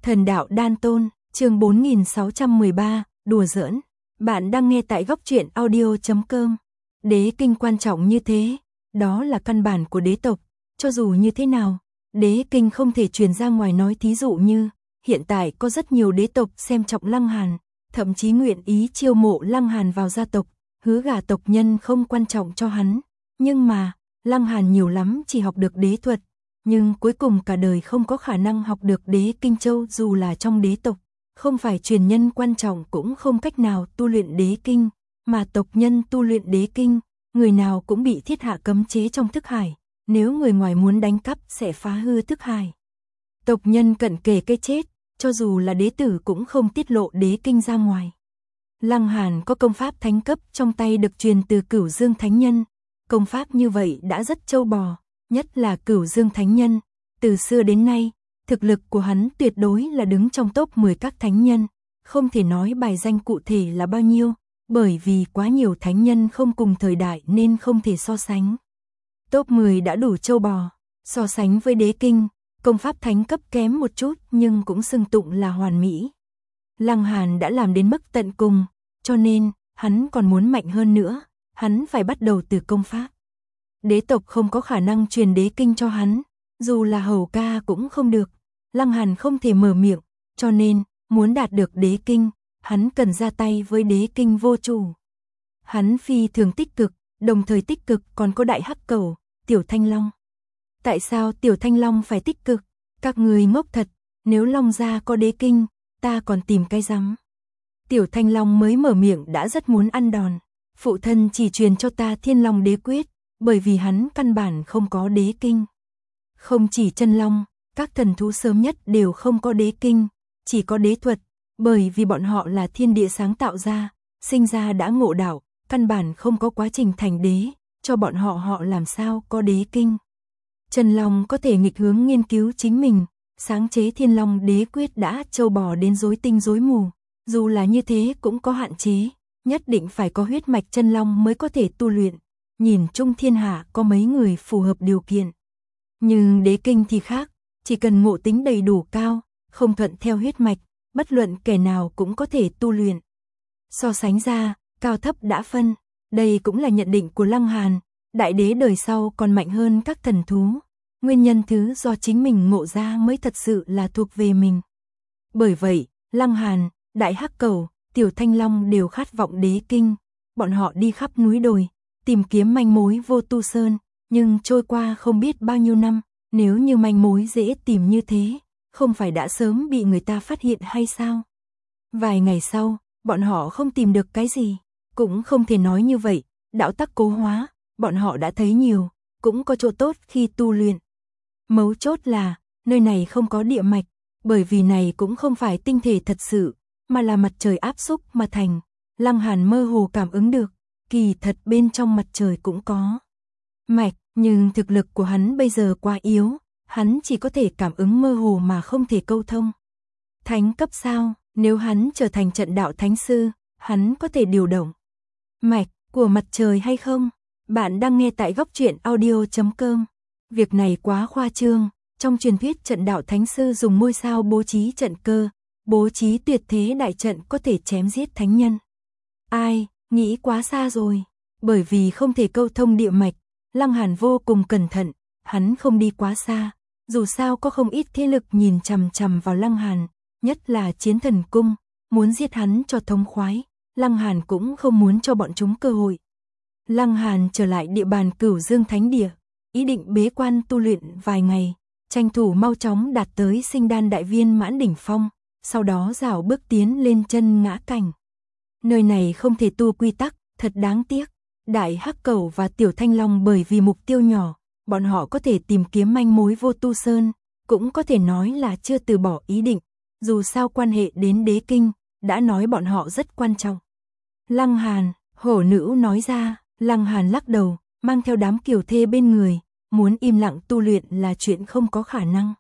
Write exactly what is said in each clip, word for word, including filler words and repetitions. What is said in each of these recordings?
Thần đạo đan tôn, chương bốn nghìn sáu trăm mười ba, đùa giỡn. Bạn đang nghe tại góc truyện audio chấm com. Đế kinh quan trọng như thế, đó là căn bản của đế tộc. Cho dù như thế nào, đế kinh không thể truyền ra ngoài, nói thí dụ như, hiện tại có rất nhiều đế tộc xem trọng Lăng Hàn, thậm chí nguyện ý chiêu mộ Lăng Hàn vào gia tộc, hứa gả tộc nhân không quan trọng cho hắn. Nhưng mà, Lăng Hàn nhiều lắm chỉ học được đế thuật, nhưng cuối cùng cả đời không có khả năng học được đế kinh châu, dù là trong đế tộc, không phải truyền nhân quan trọng cũng không cách nào tu luyện đế kinh, mà tộc nhân tu luyện đế kinh, người nào cũng bị thiết hạ cấm chế trong thức hải, nếu người ngoài muốn đánh cắp sẽ phá hư thức hải. Tộc nhân cận kề cái chết, cho dù là đế tử cũng không tiết lộ đế kinh ra ngoài. Lăng Hàn có công pháp thánh cấp trong tay được truyền từ Cửu Dương Thánh Nhân, công pháp như vậy đã rất trâu bò, nhất là Cửu Dương Thánh Nhân, từ xưa đến nay, thực lực của hắn tuyệt đối là đứng trong top mười các thánh nhân, không thể nói bài danh cụ thể là bao nhiêu, bởi vì quá nhiều thánh nhân không cùng thời đại nên không thể so sánh. Top mười đã đủ trâu bò, so sánh với đế kinh, công pháp thánh cấp kém một chút nhưng cũng xưng tụng là hoàn mỹ. Lăng Hàn đã làm đến mức tận cùng, cho nên, hắn còn muốn mạnh hơn nữa, hắn phải bắt đầu từ công pháp. Đế tộc không có khả năng truyền đế kinh cho hắn, dù là hầu ca cũng không được. Lăng Hàn không thể mở miệng, cho nên, muốn đạt được đế kinh, hắn cần ra tay với đế kinh vô chủ. Hắn phi thường tích cực, đồng thời tích cực còn có đại hắc cẩu, Tiểu Thanh Long. Tại sao Tiểu Thanh Long phải tích cực? Các người ngốc thật, nếu Long gia có đế kinh, ta còn tìm cái rắm. Tiểu Thanh Long mới mở miệng đã rất muốn ăn đòn. Phụ thân chỉ truyền cho ta Thiên Long đế quyết, bởi vì hắn căn bản không có đế kinh. Không chỉ chân long, các thần thú sớm nhất đều không có đế kinh, chỉ có đế thuật, bởi vì bọn họ là thiên địa sáng tạo ra, sinh ra đã ngộ đạo, căn bản không có quá trình thành đế, cho bọn họ họ làm sao có đế kinh. Chân long có thể nghịch hướng nghiên cứu chính mình, sáng chế Thiên Long đế quyết đã trâu bò đến rối tinh rối mù, dù là như thế cũng có hạn chế, nhất định phải có huyết mạch chân long mới có thể tu luyện. Nhìn chung thiên hạ có mấy người phù hợp điều kiện. Nhưng đế kinh thì khác, chỉ cần ngộ tính đầy đủ cao, không thuận theo huyết mạch, bất luận kẻ nào cũng có thể tu luyện. So sánh ra, cao thấp đã phân, đây cũng là nhận định của Lăng Hàn, đại đế đời sau còn mạnh hơn các thần thú. Nguyên nhân thứ do chính mình ngộ ra mới thật sự là thuộc về mình. Bởi vậy, Lăng Hàn, đại hắc cẩu, Tiểu Thanh Long đều khát vọng đế kinh, bọn họ đi khắp núi đồi, tìm kiếm manh mối vô tu sơn, nhưng trôi qua không biết bao nhiêu năm, nếu như manh mối dễ tìm như thế, không phải đã sớm bị người ta phát hiện hay sao? Vài ngày sau, bọn họ không tìm được cái gì, cũng không thể nói như vậy, đạo tắc cố hóa, bọn họ đã thấy nhiều, cũng có chỗ tốt khi tu luyện. Mấu chốt là, nơi này không có địa mạch, bởi vì này cũng không phải tinh thể thật sự, mà là mặt trời áp xúc mà thành. Lăng Hàn mơ hồ cảm ứng được, kỳ thật bên trong mặt trời cũng có mạch, nhưng thực lực của hắn bây giờ quá yếu, hắn chỉ có thể cảm ứng mơ hồ mà không thể câu thông. Thánh cấp sao, nếu hắn trở thành trận đạo thánh sư, hắn có thể điều động mạch của mặt trời hay không? Bạn đang nghe tại góc truyện audio chấm com. Việc này quá khoa trương, trong truyền thuyết trận đạo thánh sư dùng ngôi sao bố trí trận cơ, bố trí tuyệt thế đại trận có thể chém giết thánh nhân. Ai, nghĩ quá xa rồi, bởi vì không thể câu thông địa mạch, Lăng Hàn vô cùng cẩn thận, hắn không đi quá xa, dù sao có không ít thế lực nhìn chằm chằm vào Lăng Hàn, nhất là Chiến Thần Cung, muốn giết hắn cho thống khoái, Lăng Hàn cũng không muốn cho bọn chúng cơ hội. Lăng Hàn trở lại địa bàn Cửu Dương Thánh Địa, ý định bế quan tu luyện vài ngày, tranh thủ mau chóng đạt tới sinh đan đại viên mãn đỉnh phong, sau đó rảo bước tiến lên chân ngã cảnh. Nơi này không thể tu quy tắc, thật đáng tiếc. Đại hắc cẩu và Tiểu Thanh Long bởi vì mục tiêu nhỏ, bọn họ có thể tìm kiếm manh mối vô tu sơn, cũng có thể nói là chưa từ bỏ ý định, dù sao quan hệ đến đế kinh, đã nói bọn họ rất quan trọng. Lăng Hàn, hổ nữ nói ra, Lăng Hàn lắc đầu, mang theo đám kiều thê bên người, muốn im lặng tu luyện là chuyện không có khả năng.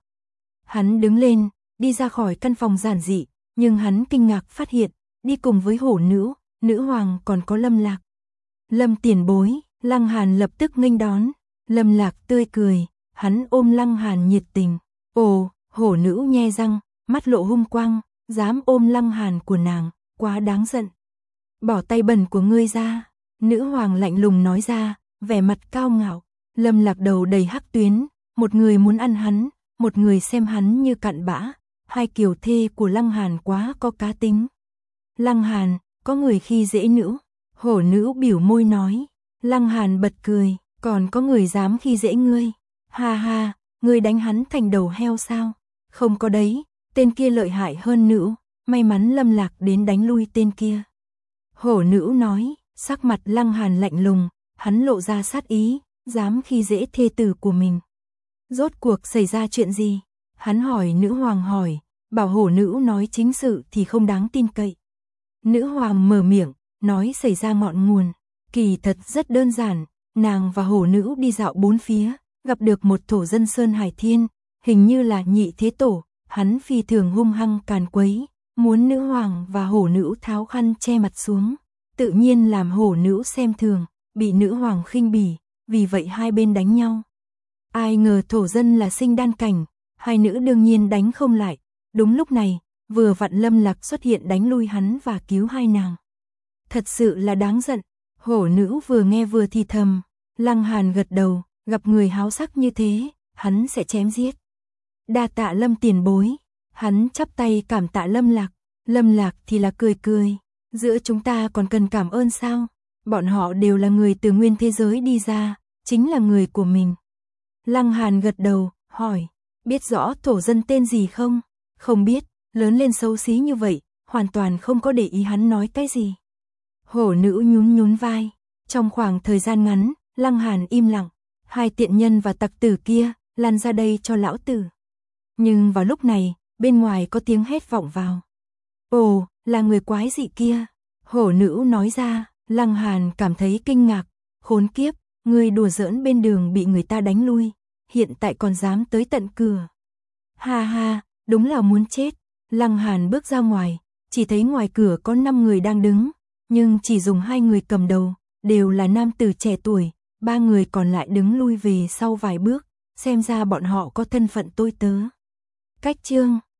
Hắn đứng lên, đi ra khỏi căn phòng giản dị, nhưng hắn kinh ngạc phát hiện, đi cùng với hổ nữ, nữ hoàng còn có Lâm Lạc. Lâm tiền bối, Lăng Hàn lập tức nghênh đón, Lâm Lạc tươi cười, hắn ôm Lăng Hàn nhiệt tình. Ồ, hổ nữ nhe răng, mắt lộ hung quang, dám ôm Lăng Hàn của nàng, quá đáng giận. Bỏ tay bẩn của ngươi ra, nữ hoàng lạnh lùng nói ra, vẻ mặt cao ngạo. Lâm Lạc đầu đầy hắc tuyến, một người muốn ăn hắn, một người xem hắn như cặn bã, hai kiều thê của Lăng Hàn quá có cá tính. Lăng Hàn, có người khi dễ nữ, hổ nữ biểu môi nói. Lăng Hàn bật cười, còn có người dám khi dễ ngươi. Ha ha, ngươi đánh hắn thành đầu heo sao? Không có đấy, tên kia lợi hại hơn nữ, may mắn Lâm Lạc đến đánh lui tên kia. Hổ nữ nói, sắc mặt Lăng Hàn lạnh lùng, hắn lộ ra sát ý, dám khi dễ thê tử của mình. Rốt cuộc xảy ra chuyện gì? Hắn hỏi nữ hoàng hỏi, bảo hổ nữ nói chính sự thì không đáng tin cậy. Nữ hoàng mở miệng, nói xảy ra ngọn nguồn. Kỳ thật rất đơn giản, nàng và hổ nữ đi dạo bốn phía, gặp được một thổ dân Sơn Hải Thiên, hình như là nhị thế tổ, hắn phi thường hung hăng càn quấy, muốn nữ hoàng và hổ nữ tháo khăn che mặt xuống, tự nhiên làm hổ nữ xem thường, bị nữ hoàng khinh bỉ, vì vậy hai bên đánh nhau. Ai ngờ thổ dân là sinh đan cảnh, hai nữ đương nhiên đánh không lại, đúng lúc này, vừa vặn Lâm Lạc xuất hiện đánh lui hắn và cứu hai nàng. Thật sự là đáng giận. Hổ nữ vừa nghe vừa thì thầm, Lăng Hàn gật đầu, gặp người háo sắc như thế, hắn sẽ chém giết. Đa tạ Lâm tiền bối, hắn chắp tay cảm tạ Lâm Lạc, Lâm Lạc thì là cười cười, giữa chúng ta còn cần cảm ơn sao, bọn họ đều là người từ nguyên thế giới đi ra, chính là người của mình. Lăng Hàn gật đầu, hỏi, biết rõ thổ dân tên gì không? Không biết, lớn lên xấu xí như vậy, hoàn toàn không có để ý hắn nói cái gì. Hổ nữ nhún nhún vai, trong khoảng thời gian ngắn, Lăng Hàn im lặng, hai tiện nhân và tặc tử kia, lăn ra đây cho lão tử. Nhưng vào lúc này, bên ngoài có tiếng hét vọng vào. Ồ, là người quái dị kia. Hổ nữ nói ra, Lăng Hàn cảm thấy kinh ngạc, khốn kiếp, người đùa giỡn bên đường bị người ta đánh lui, hiện tại còn dám tới tận cửa. Ha ha, đúng là muốn chết. Lăng Hàn bước ra ngoài, chỉ thấy ngoài cửa có năm người đang đứng, nhưng chỉ dùng hai người cầm đầu, đều là nam tử trẻ tuổi, ba người còn lại đứng lui về sau vài bước, xem ra bọn họ có thân phận tôi tớ. Cách chương